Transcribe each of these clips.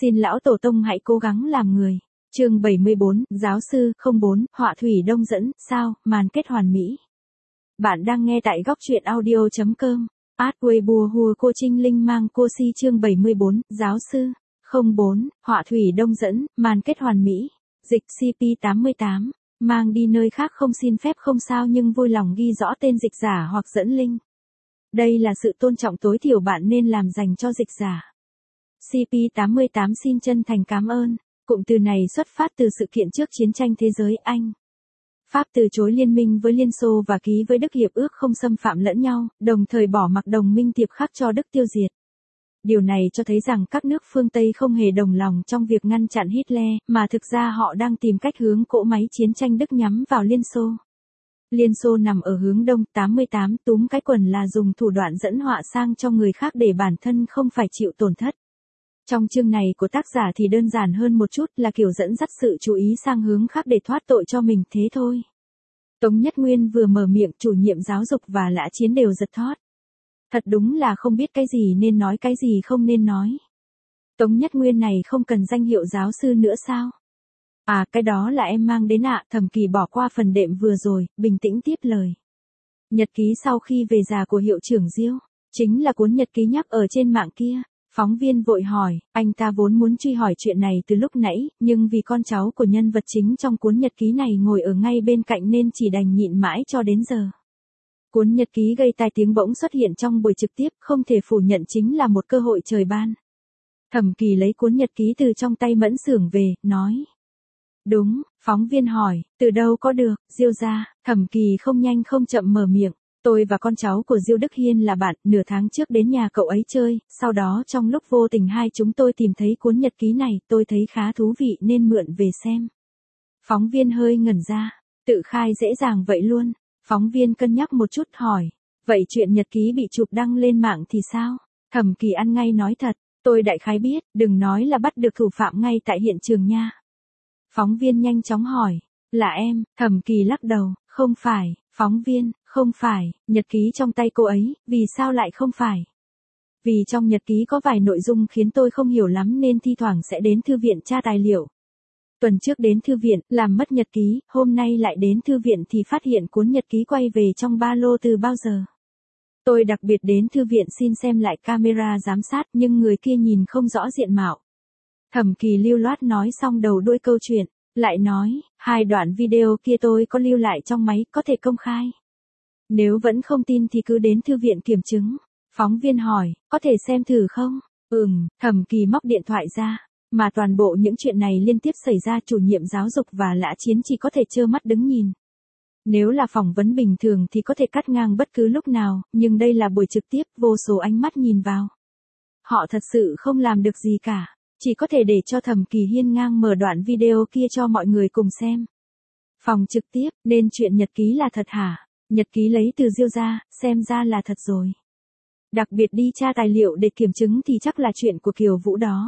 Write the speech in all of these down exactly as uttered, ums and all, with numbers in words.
Xin lão tổ tông hãy cố gắng làm người. Chương bảy mươi bốn, giáo sư, không bốn, họa thủy đông dẫn, sao, màn kết hoàn mỹ. Bạn đang nghe tại góc truyện audio chấm com. Át Weibo hùa cô Trinh Linh mang cô si chương bảy mươi bốn, giáo sư, không bốn, họa thủy đông dẫn, màn kết hoàn mỹ. Dịch xê pê tám mươi tám, mang đi nơi khác không xin phép không sao nhưng vui lòng ghi rõ tên dịch giả hoặc dẫn link. Đây là sự tôn trọng tối thiểu bạn nên làm dành cho dịch giả. xê pê tám mươi tám xin chân thành cảm ơn. Cụm từ này xuất phát từ sự kiện trước chiến tranh thế giới Anh. Pháp từ chối liên minh với Liên Xô và ký với Đức hiệp ước không xâm phạm lẫn nhau, đồng thời bỏ mặc đồng minh tiệp khắc cho Đức tiêu diệt. Điều này cho thấy rằng các nước phương Tây không hề đồng lòng trong việc ngăn chặn Hitler, mà thực ra họ đang tìm cách hướng cỗ máy chiến tranh Đức nhắm vào Liên Xô. Liên Xô nằm ở hướng đông, tám mươi tám túm cái quần là dùng thủ đoạn dẫn họa sang cho người khác để bản thân không phải chịu tổn thất. Trong chương này của tác giả thì đơn giản hơn một chút là kiểu dẫn dắt sự chú ý sang hướng khác để thoát tội cho mình thế thôi. Tống Nhất Nguyên vừa mở miệng chủ nhiệm giáo dục và Lã Chiến đều giật thót. Thật đúng là không biết cái gì nên nói cái gì không nên nói. Tống Nhất Nguyên này không cần danh hiệu giáo sư nữa sao? À cái đó là em mang đến ạ. Thẩm Kỳ bỏ qua phần đệm vừa rồi, bình tĩnh tiếp lời. Nhật ký sau khi về già của hiệu trưởng Diêu, chính là cuốn nhật ký nhắc ở trên mạng kia. Phóng viên vội hỏi, anh ta vốn muốn truy hỏi chuyện này từ lúc nãy, nhưng vì con cháu của nhân vật chính trong cuốn nhật ký này ngồi ở ngay bên cạnh nên chỉ đành nhịn mãi cho đến giờ. Cuốn nhật ký gây tai tiếng bỗng xuất hiện trong buổi trực tiếp, không thể phủ nhận chính là một cơ hội trời ban. Thẩm Kỳ lấy cuốn nhật ký từ trong tay Mẫn Xưởng về, nói. Đúng, phóng viên hỏi, từ đâu có được, Diêu gia. Thẩm Kỳ không nhanh không chậm mở miệng. Tôi và con cháu của Diêu Đức Hiên là bạn, nửa tháng trước đến nhà cậu ấy chơi, sau đó trong lúc vô tình hai chúng tôi tìm thấy cuốn nhật ký này, tôi thấy khá thú vị nên mượn về xem. Phóng viên hơi ngẩn ra, tự khai dễ dàng vậy luôn. Phóng viên cân nhắc một chút hỏi, vậy chuyện nhật ký bị chụp đăng lên mạng thì sao? Thẩm Kỳ ăn ngay nói thật, tôi đại khái biết, đừng nói là bắt được thủ phạm ngay tại hiện trường nha. Phóng viên nhanh chóng hỏi, là em? Thẩm Kỳ lắc đầu, không phải. Phóng viên, không phải, nhật ký trong tay cô ấy, vì sao lại không phải? Vì trong nhật ký có vài nội dung khiến tôi không hiểu lắm nên thi thoảng sẽ đến thư viện tra tài liệu. Tuần trước đến thư viện, làm mất nhật ký, hôm nay lại đến thư viện thì phát hiện cuốn nhật ký quay về trong ba lô từ bao giờ. Tôi đặc biệt đến thư viện xin xem lại camera giám sát nhưng người kia nhìn không rõ diện mạo. Thẩm Kỳ lưu loát nói xong đầu đuôi câu chuyện. Lại nói, hai đoạn video kia tôi có lưu lại trong máy, có thể công khai. Nếu vẫn không tin thì cứ đến thư viện kiểm chứng. Phóng viên hỏi, có thể xem thử không? Ừm, Thẩm Kỳ móc điện thoại ra. Mà toàn bộ những chuyện này liên tiếp xảy ra chủ nhiệm giáo dục và Lã Chiến chỉ có thể trơ mắt đứng nhìn. Nếu là phỏng vấn bình thường thì có thể cắt ngang bất cứ lúc nào, nhưng đây là buổi trực tiếp, vô số ánh mắt nhìn vào. Họ thật sự không làm được gì cả. Chỉ có thể để cho Thẩm Kỳ hiên ngang mở đoạn video kia cho mọi người cùng xem. Phòng trực tiếp, nên chuyện nhật ký là thật hả? Nhật ký lấy từ Diêu gia, xem ra là thật rồi. Đặc biệt đi tra tài liệu để kiểm chứng thì chắc là chuyện của Kiều Vũ đó.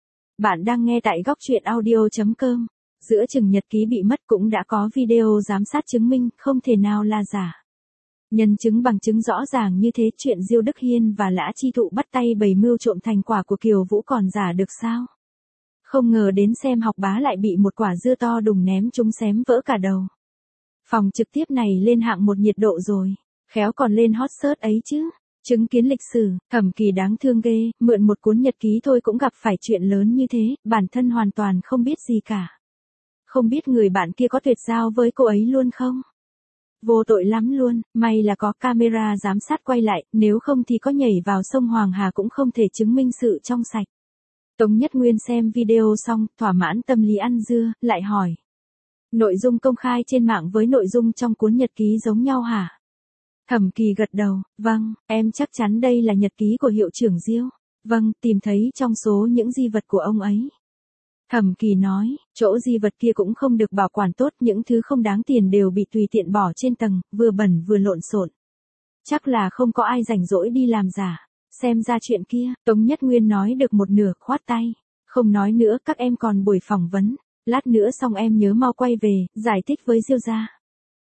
Bạn đang nghe tại góc truyện audio chấm com. Giữa chừng nhật ký bị mất cũng đã có video giám sát chứng minh, không thể nào là giả. Nhân chứng bằng chứng rõ ràng như thế, chuyện Diêu Đức Hiên và Lã Chi Thụ bắt tay bày mưu trộm thành quả của Kiều Vũ còn giả được sao? Không ngờ đến xem học bá lại bị một quả dưa to đùng ném trúng xém vỡ cả đầu. Phòng trực tiếp này lên hạng một nhiệt độ rồi, khéo còn lên hot search ấy chứ. Chứng kiến lịch sử, Thẩm Kỳ đáng thương ghê, mượn một cuốn nhật ký thôi cũng gặp phải chuyện lớn như thế, bản thân hoàn toàn không biết gì cả. Không biết người bạn kia có tuyệt giao với cô ấy luôn không? Vô tội lắm luôn, may là có camera giám sát quay lại, nếu không thì có nhảy vào sông Hoàng Hà cũng không thể chứng minh sự trong sạch. Tống Nhất Nguyên xem video xong, thỏa mãn tâm lý ăn dưa, lại hỏi. Nội dung công khai trên mạng với nội dung trong cuốn nhật ký giống nhau hả? Thẩm Kỳ gật đầu, vâng, em chắc chắn đây là nhật ký của hiệu trưởng Diêu. Vâng, tìm thấy trong số những di vật của ông ấy. Thẩm Kỳ nói, chỗ di vật kia cũng không được bảo quản tốt, những thứ không đáng tiền đều bị tùy tiện bỏ trên tầng, vừa bẩn vừa lộn xộn. Chắc là không có ai rảnh rỗi đi làm giả. Xem ra chuyện kia, Tống Nhất Nguyên nói được một nửa, khoát tay. Không nói nữa, các em còn buổi phỏng vấn. Lát nữa xong em nhớ mau quay về, giải thích với Diêu gia.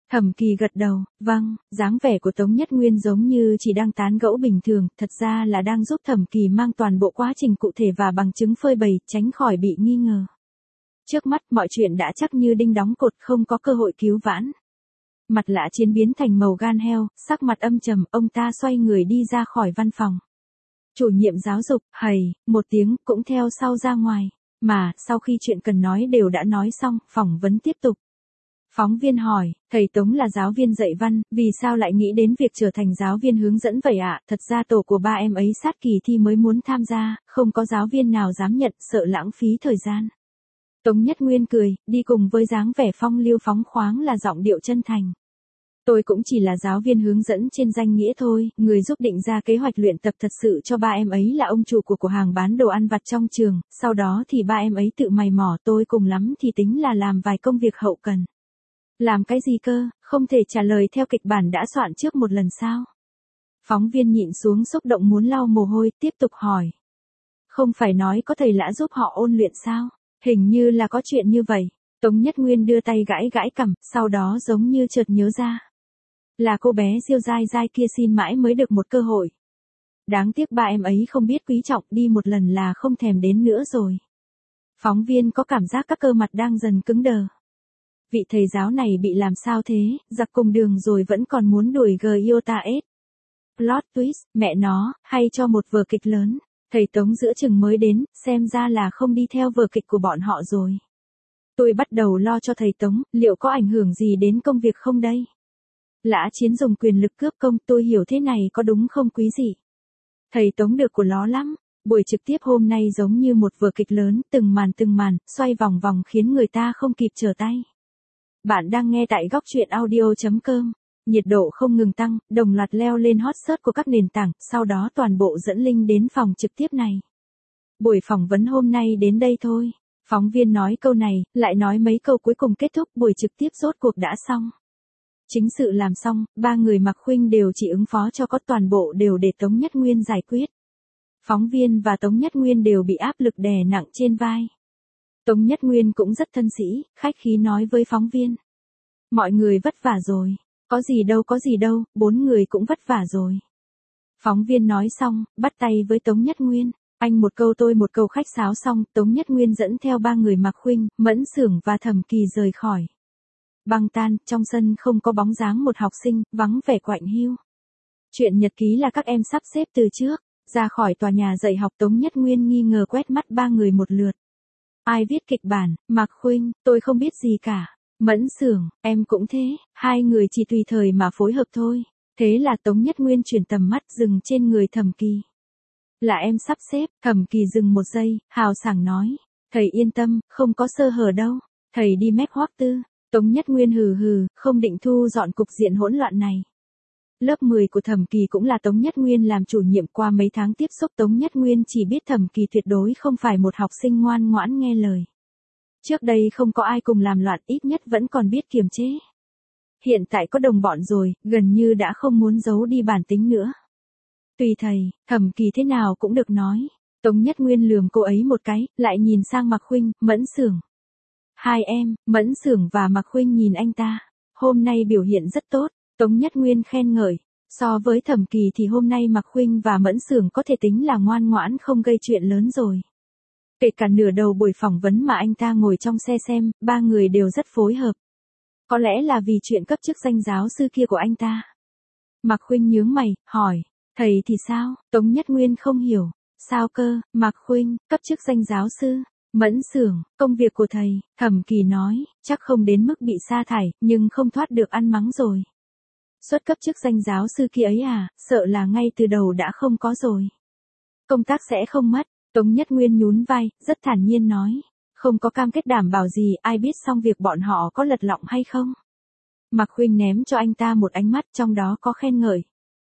Thẩm Kỳ gật đầu, vâng, dáng vẻ của Tống Nhất Nguyên giống như chỉ đang tán gẫu bình thường, thật ra là đang giúp Thẩm Kỳ mang toàn bộ quá trình cụ thể và bằng chứng phơi bày, tránh khỏi bị nghi ngờ. Trước mắt mọi chuyện đã chắc như đinh đóng cột, không có cơ hội cứu vãn. Mặt Lã Chiến biến thành màu gan heo, sắc mặt âm trầm, ông ta xoay người đi ra khỏi văn phòng. Chủ nhiệm giáo dục, hầy, một tiếng, cũng theo sau ra ngoài. Mà, sau khi chuyện cần nói đều đã nói xong, phỏng vấn tiếp tục. Phóng viên hỏi, thầy Tống là giáo viên dạy văn, vì sao lại nghĩ đến việc trở thành giáo viên hướng dẫn vậy ạ? À? Thật ra tổ của ba em ấy sát kỳ thi mới muốn tham gia, không có giáo viên nào dám nhận, sợ lãng phí thời gian. Tống Nhất Nguyên cười, đi cùng với dáng vẻ phong lưu phóng khoáng là giọng điệu chân thành. Tôi cũng chỉ là giáo viên hướng dẫn trên danh nghĩa thôi, người giúp định ra kế hoạch luyện tập thật sự cho ba em ấy là ông chủ của cửa hàng bán đồ ăn vặt trong trường, sau đó thì ba em ấy tự mày mò, tôi cùng lắm thì tính là làm vài công việc hậu cần. Làm cái gì cơ, không thể trả lời theo kịch bản đã soạn trước một lần sao? Phóng viên nhịn xuống xúc động muốn lau mồ hôi, tiếp tục hỏi. Không phải nói có thầy Lã giúp họ ôn luyện sao? Hình như là có chuyện như vậy. Tống Nhất Nguyên đưa tay gãi gãi cằm, sau đó giống như chợt nhớ ra. Là cô bé Diêu Dai Dai kia xin mãi mới được một cơ hội. Đáng tiếc ba em ấy không biết quý trọng, đi một lần là không thèm đến nữa rồi. Phóng viên có cảm giác các cơ mặt đang dần cứng đờ. Vị thầy giáo này bị làm sao thế, giặc cùng đường rồi vẫn còn muốn đuổi Giota S. Plot twist, mẹ nó, hay cho một vở kịch lớn. Thầy Tống giữa chừng mới đến, xem ra là không đi theo vở kịch của bọn họ rồi. Tôi bắt đầu lo cho thầy Tống, liệu có ảnh hưởng gì đến công việc không đây? Lã Chiến dùng quyền lực cướp công, tôi hiểu thế này có đúng không quý dị? Thầy Tống được của ló lắm, buổi trực tiếp hôm nay giống như một vở kịch lớn, từng màn từng màn, xoay vòng vòng khiến người ta không kịp trở tay. Bạn đang nghe tại góc truyện audio chấm com. Nhiệt độ không ngừng tăng, đồng loạt leo lên hot search của các nền tảng, sau đó toàn bộ dẫn link đến phòng trực tiếp này. Buổi phỏng vấn hôm nay đến đây thôi. Phóng viên nói câu này, lại nói mấy câu cuối cùng kết thúc buổi trực tiếp rốt cuộc đã xong. Chính sự làm xong, ba người Mạc Khuynh đều chỉ ứng phó cho có, toàn bộ đều để Tống Nhất Nguyên giải quyết. Phóng viên và Tống Nhất Nguyên đều bị áp lực đè nặng trên vai. Tống Nhất Nguyên cũng rất thân sĩ, khách khí nói với phóng viên. Mọi người vất vả rồi. Có gì đâu có gì đâu, bốn người cũng vất vả rồi. Phóng viên nói xong, bắt tay với Tống Nhất Nguyên. Anh một câu tôi một câu khách sáo xong, Tống Nhất Nguyên dẫn theo ba người Mạc Khuynh, Mẫn Xưởng và Thẩm Kỳ rời khỏi. Băng tan, trong sân không có bóng dáng một học sinh, vắng vẻ quạnh hiu. Chuyện nhật ký là các em sắp xếp từ trước. Ra khỏi tòa nhà dạy học, Tống Nhất Nguyên nghi ngờ quét mắt ba người một lượt. Ai viết kịch bản? Mạc Khuynh, tôi không biết gì cả. Mẫn Xưởng, em cũng thế, hai người chỉ tùy thời mà phối hợp thôi. Thế là Tống Nhất Nguyên chuyển tầm mắt dừng trên người Thẩm Kỳ. Là em sắp xếp, Thẩm Kỳ dừng một giây, hào sảng nói. Thầy yên tâm, không có sơ hở đâu. Thầy đi mép hoắc tư. Tống Nhất Nguyên hừ hừ, không định thu dọn cục diện hỗn loạn này. Lớp mười của Thẩm Kỳ cũng là Tống Nhất Nguyên làm chủ nhiệm, qua mấy tháng tiếp xúc Tống Nhất Nguyên chỉ biết Thẩm Kỳ tuyệt đối không phải một học sinh ngoan ngoãn nghe lời. Trước đây không có ai cùng làm loạn, ít nhất vẫn còn biết kiềm chế. Hiện tại có đồng bọn rồi, gần như đã không muốn giấu đi bản tính nữa. Tùy thầy, Thẩm Kỳ thế nào cũng được nói. Tống Nhất Nguyên lườm cô ấy một cái, lại nhìn sang Mạc Khuynh, Mẫn Xưởng. Hai em, Mẫn Xưởng và Mạc Khuynh nhìn anh ta. Hôm nay biểu hiện rất tốt, Tống Nhất Nguyên khen ngợi. So với Thẩm Kỳ thì hôm nay Mạc Khuynh và Mẫn Xưởng có thể tính là ngoan ngoãn không gây chuyện lớn rồi. Kể cả nửa đầu buổi phỏng vấn mà anh ta ngồi trong xe xem, ba người đều rất phối hợp. Có lẽ là vì chuyện cấp chức danh giáo sư kia của anh ta. Mạc Khuynh nhướng mày, hỏi, thầy thì sao? Tống Nhất Nguyên không hiểu. Sao cơ? Mạc Khuynh, cấp chức danh giáo sư. Mẫn Xưởng, công việc của thầy. Thẩm Kỳ nói, chắc không đến mức bị sa thải, nhưng không thoát được ăn mắng rồi. Xuất cấp chức danh giáo sư kia ấy à, sợ là ngay từ đầu đã không có rồi. Công tác sẽ không mất. Tống Nhất Nguyên nhún vai, rất thản nhiên nói. Không có cam kết đảm bảo gì, ai biết xong việc bọn họ có lật lọng hay không. Mạc Khuynh ném cho anh ta một ánh mắt, trong đó có khen ngợi.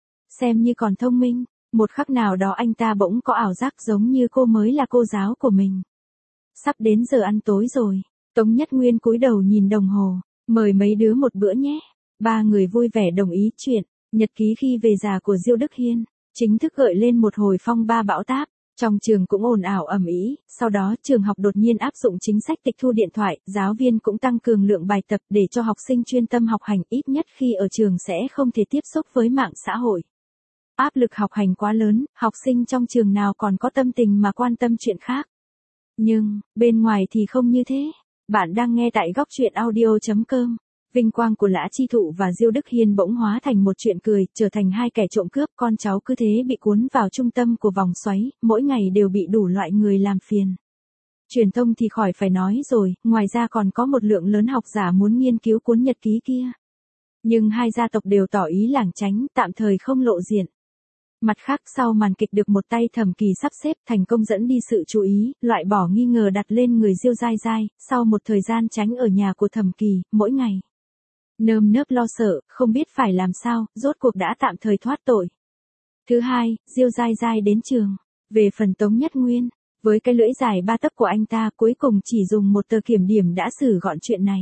Xem như còn thông minh, một khắc nào đó anh ta bỗng có ảo giác giống như cô mới là cô giáo của mình. Sắp đến giờ ăn tối rồi. Tống Nhất Nguyên cúi đầu nhìn đồng hồ. Mời mấy đứa một bữa nhé. Ba người vui vẻ đồng ý chuyện. Nhật ký khi về già của Diêu Đức Hiên chính thức gợi lên một hồi phong ba bão táp. Trong trường cũng ồn ào ầm ĩ, sau đó trường học đột nhiên áp dụng chính sách tịch thu điện thoại, giáo viên cũng tăng cường lượng bài tập để cho học sinh chuyên tâm học hành, ít nhất khi ở trường sẽ không thể tiếp xúc với mạng xã hội. Áp lực học hành quá lớn, học sinh trong trường nào còn có tâm tình mà quan tâm chuyện khác. Nhưng, bên ngoài thì không như thế. Bạn đang nghe tại góc truyện audio chấm com. Vinh quang của Lã Chi Thụ và Diêu Đức Hiên bỗng hóa thành một chuyện cười, trở thành hai kẻ trộm cướp, con cháu cứ thế bị cuốn vào trung tâm của vòng xoáy, mỗi ngày đều bị đủ loại người làm phiền. Truyền thông thì khỏi phải nói rồi, ngoài ra còn có một lượng lớn học giả muốn nghiên cứu cuốn nhật ký kia. Nhưng hai gia tộc đều tỏ ý lảng tránh, tạm thời không lộ diện. Mặt khác sau màn kịch được một tay Thẩm Kỳ sắp xếp, thành công dẫn đi sự chú ý, loại bỏ nghi ngờ đặt lên người Diêu Dai Dai, sau một thời gian tránh ở nhà của Thẩm Kỳ, mỗi ngày nơm nớp lo sợ, không biết phải làm sao, rốt cuộc đã tạm thời thoát tội. Thứ hai, Diêu Dai Dai đến trường. Về phần Tống Nhất Nguyên, với cái lưỡi dài ba tấc của anh ta cuối cùng chỉ dùng một tờ kiểm điểm đã xử gọn chuyện này.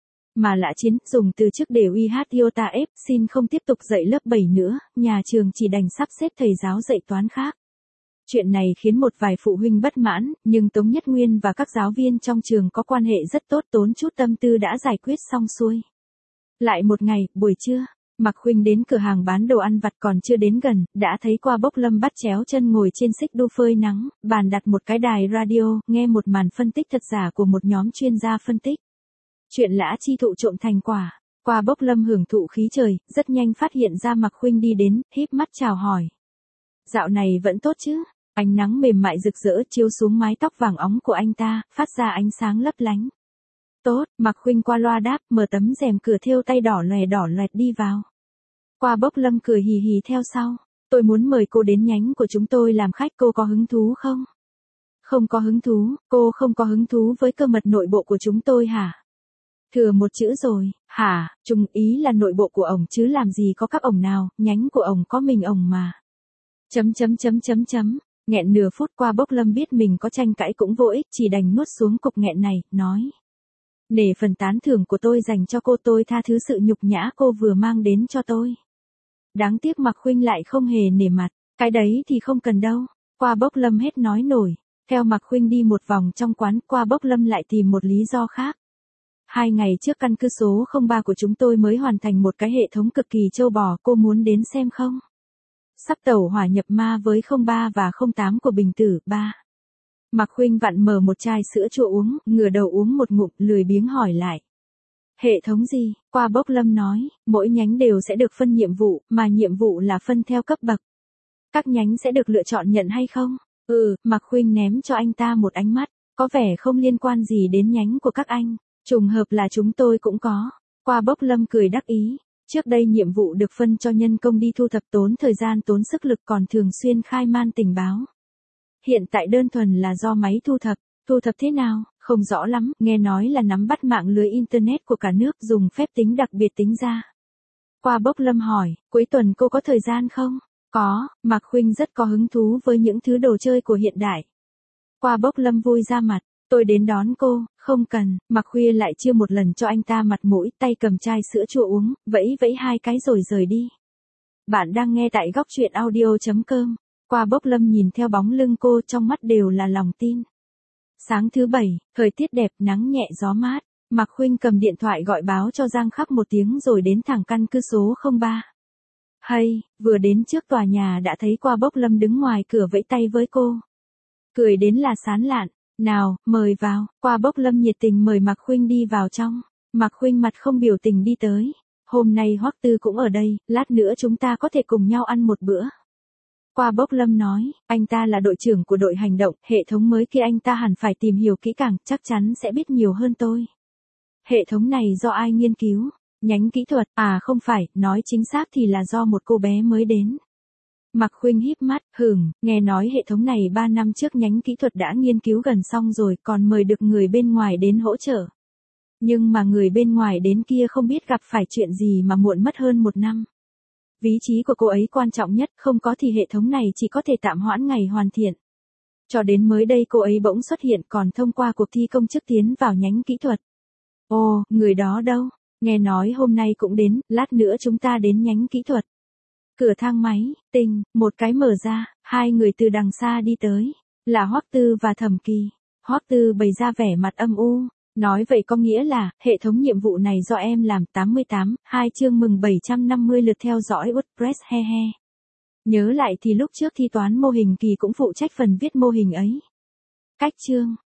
Mà Lã Chiến dùng từ chức để uy hát Iota F xin không tiếp tục dạy lớp bảy nữa, nhà trường chỉ đành sắp xếp thầy giáo dạy toán khác. Chuyện này khiến một vài phụ huynh bất mãn, nhưng Tống Nhất Nguyên và các giáo viên trong trường có quan hệ rất tốt, tốn chút tâm tư đã giải quyết xong xuôi. Lại một ngày, buổi trưa, Mạc Khuynh đến cửa hàng bán đồ ăn vặt, còn chưa đến gần, đã thấy Qua Bốc Lâm bắt chéo chân ngồi trên xích đu phơi nắng, bàn đặt một cái đài radio, nghe một màn phân tích thật giả của một nhóm chuyên gia phân tích. Chuyện Lã Chi Thụ trộm thành quả. Qua Bốc Lâm hưởng thụ khí trời, rất nhanh phát hiện ra Mạc Khuynh đi đến, híp mắt chào hỏi. Dạo này vẫn tốt chứ? Ánh nắng mềm mại rực rỡ chiếu xuống mái tóc vàng óng của anh ta, phát ra ánh sáng lấp lánh. Tốt, Mạc Khuynh qua loa đáp, mở tấm rèm cửa thêu tay đỏ lòe đỏ loẹt đi vào. Qua Bốc Lâm cười hì hì theo sau. Tôi muốn mời cô đến nhánh của chúng tôi làm khách, cô có hứng thú không? Không có hứng thú, cô không có hứng thú với cơ mật nội bộ của chúng tôi hả? Thừa một chữ rồi, hả, chung ý là nội bộ của ổng chứ làm gì có các ổng nào, nhánh của ổng có mình ổng mà. Chấm chấm chấm chấm chấm, nghẹn nửa phút. Qua Bốc Lâm biết mình có tranh cãi cũng vô ích, chỉ đành nuốt xuống cục nghẹn này, nói. Nể phần tán thưởng của tôi dành cho cô, tôi tha thứ sự nhục nhã cô vừa mang đến cho tôi. Đáng tiếc Mạc Khuynh lại không hề nể mặt, cái đấy thì không cần đâu. Qua Bốc Lâm hết nói nổi, theo Mạc Khuynh đi một vòng trong quán, Qua Bốc Lâm lại tìm một lý do khác. Hai ngày trước căn cứ số không ba của chúng tôi mới hoàn thành một cái hệ thống cực kỳ trâu bò, cô muốn đến xem không? Sắp tẩu hỏa nhập ma với không ba và không tám của Bình Tử, ba. Mạc Khuynh vặn mở một chai sữa chua uống, ngửa đầu uống một ngụm, lười biếng hỏi lại. Hệ thống gì? Qua Bốc Lâm nói, mỗi nhánh đều sẽ được phân nhiệm vụ, mà nhiệm vụ là phân theo cấp bậc. Các nhánh sẽ được lựa chọn nhận hay không? Ừ, Mạc Khuynh ném cho anh ta một ánh mắt, có vẻ không liên quan gì đến nhánh của các anh. Trùng hợp là chúng tôi cũng có. Qua Bốc Lâm cười đắc ý. Trước đây nhiệm vụ được phân cho nhân công đi thu thập, tốn thời gian tốn sức lực, còn thường xuyên khai man tình báo. Hiện tại đơn thuần là do máy thu thập. Thu thập thế nào, không rõ lắm, nghe nói là nắm bắt mạng lưới Internet của cả nước, dùng phép tính đặc biệt tính ra. Qua Bốc Lâm hỏi, cuối tuần cô có thời gian không? Có, Mạc Khuynh rất có hứng thú với những thứ đồ chơi của hiện đại. Qua Bốc Lâm vui ra mặt. Tôi đến đón cô, không cần. Mạc Khuya lại chưa một lần cho anh ta mặt mũi, tay cầm chai sữa chua uống, vẫy vẫy hai cái rồi rời đi. Bạn đang nghe tại góc truyện audio chấm com. Qua Bốc Lâm nhìn theo bóng lưng cô, trong mắt đều là lòng tin. Sáng thứ bảy, thời tiết đẹp, nắng nhẹ gió mát. Mạc Khuynh cầm điện thoại gọi báo cho Giang Khắc một tiếng rồi đến thẳng căn cứ số không ba. Hay, vừa đến trước tòa nhà đã thấy Qua Bốc Lâm đứng ngoài cửa vẫy tay với cô. Cười đến là sán lạn. Nào, mời vào. Qua Bốc Lâm nhiệt tình mời Mạc Khuynh đi vào trong. Mạc Khuynh mặt không biểu tình đi tới. Hôm nay Hoắc Tư cũng ở đây, lát nữa chúng ta có thể cùng nhau ăn một bữa. Qua Bốc Lâm nói, anh ta là đội trưởng của đội hành động, hệ thống mới kia anh ta hẳn phải tìm hiểu kỹ càng, chắc chắn sẽ biết nhiều hơn tôi. Hệ thống này do ai nghiên cứu? Nhánh kỹ thuật, à không phải, nói chính xác thì là do một cô bé mới đến. Mạc Khuynh híp mắt, hửng, nghe nói hệ thống này ba năm trước nhánh kỹ thuật đã nghiên cứu gần xong rồi, còn mời được người bên ngoài đến hỗ trợ. Nhưng mà người bên ngoài đến kia không biết gặp phải chuyện gì mà muộn mất hơn một năm. Vị trí của cô ấy quan trọng nhất, không có thì hệ thống này chỉ có thể tạm hoãn ngày hoàn thiện. Cho đến mới đây cô ấy bỗng xuất hiện, còn thông qua cuộc thi công chức tiến vào nhánh kỹ thuật. Ồ, người đó đâu? Nghe nói hôm nay cũng đến, lát nữa chúng ta đến nhánh kỹ thuật. Cửa thang máy, tinh, một cái mở ra, hai người từ đằng xa đi tới. Là Hoắc Tư và Thẩm Kỳ. Hoắc Tư bày ra vẻ mặt âm u. Nói vậy có nghĩa là, hệ thống nhiệm vụ này do em làm tám mươi tám, hai chương mừng bảy trăm năm mươi lượt theo dõi WordPress he he. Nhớ lại thì lúc trước thi toán mô hình Kỳ cũng phụ trách phần viết mô hình ấy. Cách chương.